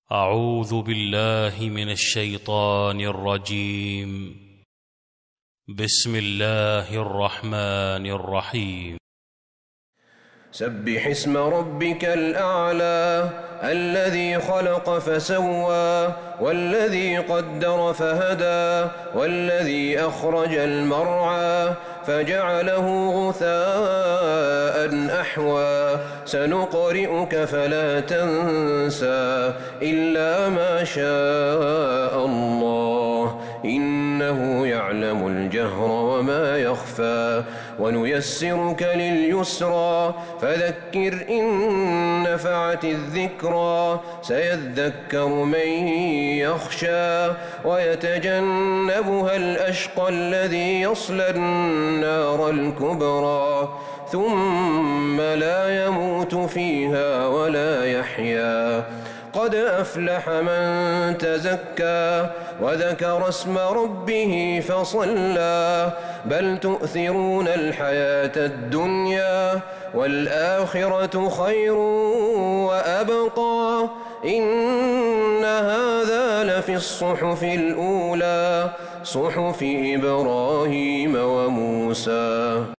أعوذ بالله من الشيطان الرجيم. بسم الله الرحمن الرحيم. سبح اسم ربك الأعلى الذي خلق فسوى والذي قدر فهدى والذي أخرج المرعى فجعله غثاء أحوى سنقرئك فلا تنسى إلا ما شاء الله إنه يعلم الجهر وما يخفى ونيسرك لليسرى فذكر إن نفعت الذكرى سيذكر من يخشى ويتجنبها الأشقى الذي يصلى النار الكبرى ثم لا يموت فيها ولا يحيا قد أفلح من تزكى وذكر اسم ربه فصلى بل تؤثرون الحياة الدنيا والآخرة خير وأبقى إن هذا لفي الصحف الأولى صحف إبراهيم وموسى.